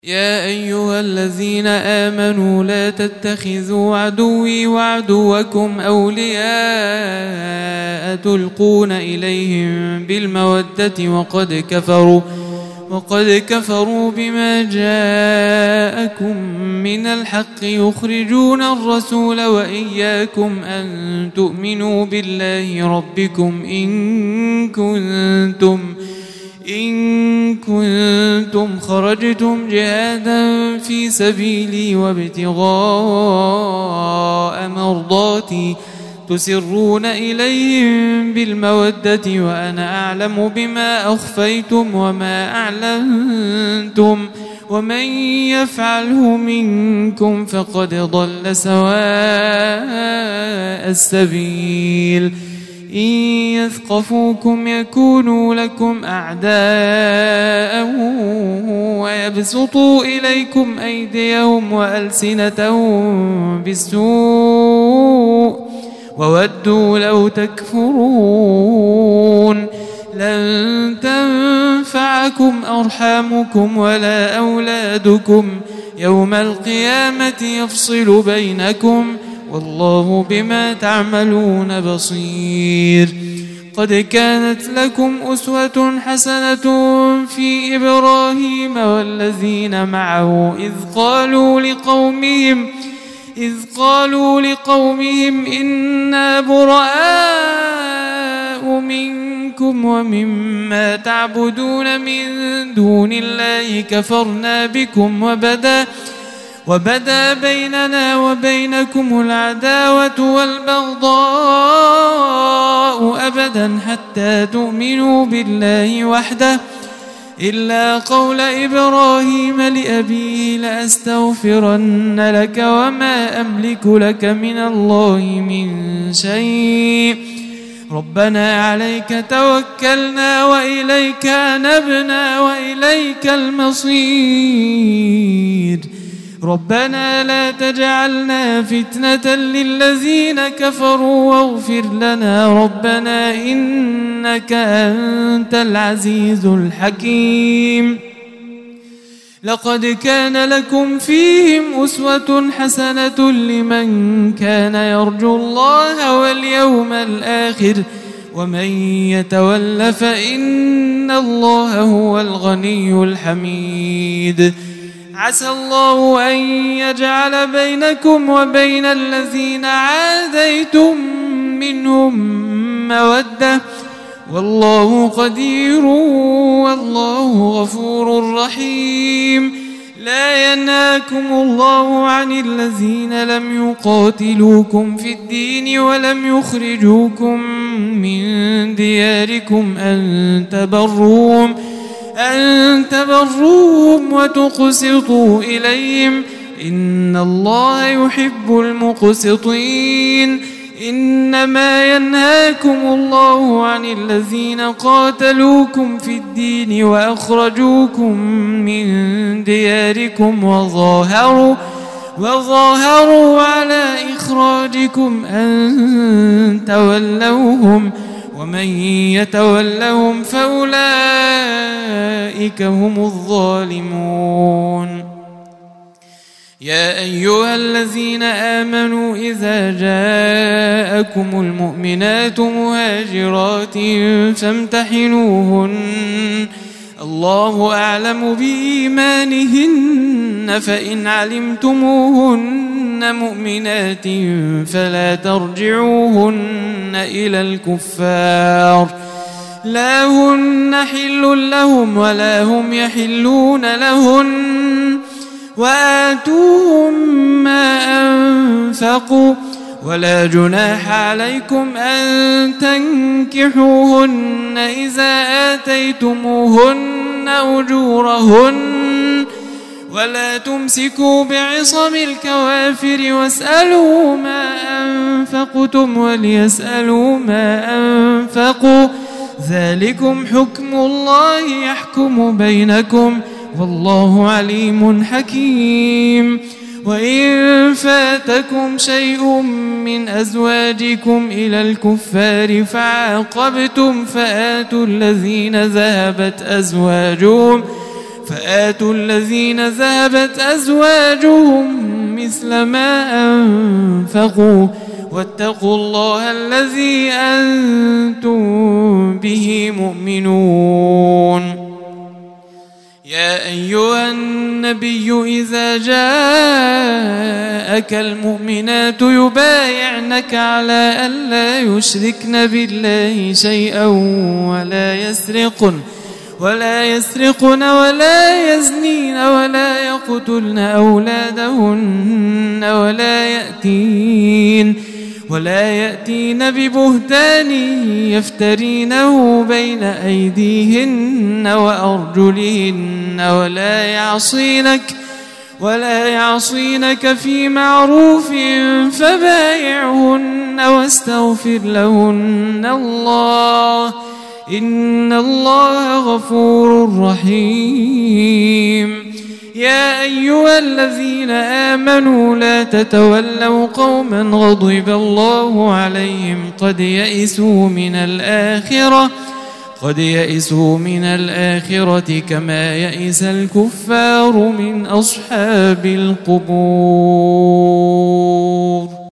يا أيها الذين آمنوا لا تتخذوا عدوي وعدوكم أولياء تلقون إليهم بالمودة وقد كفروا بما جاءكم من الحق يخرجون الرسول وإياكم أن تؤمنوا بالله ربكم إن كنتم خرجتم جهادا في سبيلي وابتغاء مرضاتي تسرون إليهم بالمودة وأنا أعلم بما أخفيتم وما أعلنتم ومن يفعله منكم فقد ضل سواء السبيل إن يثقفوكم يكونوا لكم أعداء ويبسطوا إليكم أيديهم وألسنتهم بالسوء وودوا لو تكفرون لن تنفعكم أرحامكم ولا أولادكم يوم القيامة يفصل بينكم والله بما تعملون بصير. قد كانت لكم أسوة حسنة في إبراهيم والذين معه إذ قالوا لقومهم إنا براء منكم ومما تعبدون من دون الله كفرنا بكم وبدا بيننا وبينكم العداوة والبغضاء أبدا حتى تؤمنوا بالله وحده إلا قول إبراهيم لأبيه لأستغفرن لك وما أملك لك من الله من شيء ربنا عليك توكلنا وإليك أنبنا وإليك المصير ربنا لا تجعلنا فتنة للذين كفروا واغفر لنا ربنا إنك أنت العزيز الحكيم. لقد كان لكم فيهم أسوة حسنة لمن كان يرجو الله واليوم الآخر ومن يتول فإن الله هو الغني الحميد. عسى الله أن يجعل بينكم وبين الذين عاديتم منهم مودة والله قدير والله غفور رحيم. لا ينهاكم الله عن الذين لم يقاتلوكم في الدين ولم يخرجوكم من دياركم أن تبروهم وتقسطوا إليهم إن الله يحب المقسطين. إنما ينهاكم الله عن الذين قاتلوكم في الدين وأخرجوكم من دياركم وظاهروا على إخراجكم أن تولوهم ومن يتولهم فأولئك هم الظالمون. يا أيها الذين آمنوا إذا جاءكم المؤمنات مهاجرات فامتحنوهن الله أعلم بإيمانهن فإن علمتموهن مؤمنات فلا ترجعوهن إلى الكفار لا هن حل لهم ولا هم يحلون لهن وآتوهم ما أنفقوا ولا جناح عليكم أن تنكحوهن إذا آتيتموهن أجورهن ولا تمسكوا بعصم الكوافر واسألوا ما أنفقتم وليسألوا ما أنفقوا ذلكم حكم الله يحكم بينكم والله عليم حكيم. وإن فاتكم شيء من أزواجكم إلى الكفار فعاقبتم فآتوا الذين ذهبت أزواجهم فآتوا الذين ذهبت أزواجهم مثل ما أنفقوا واتقوا الله الذي أنتم به مؤمنون. يا أيها النبي إذا جاءك المؤمنات يبايعنك على أن لا يشركن بالله شيئا ولا يسرقن ولا يزنين ولا يقتلن أولادهن ولا يأتين ببهتان يفترينه بين أيديهن وأرجلهن ولا يعصينك في معروف فبايعهن واستغفر لهن الله إن الله غفور رحيم. يا أيها الذين آمنوا لا تتولوا قوما غضب الله عليهم قد يئسوا من الآخرة كما يئس الكفار من أصحاب القبور.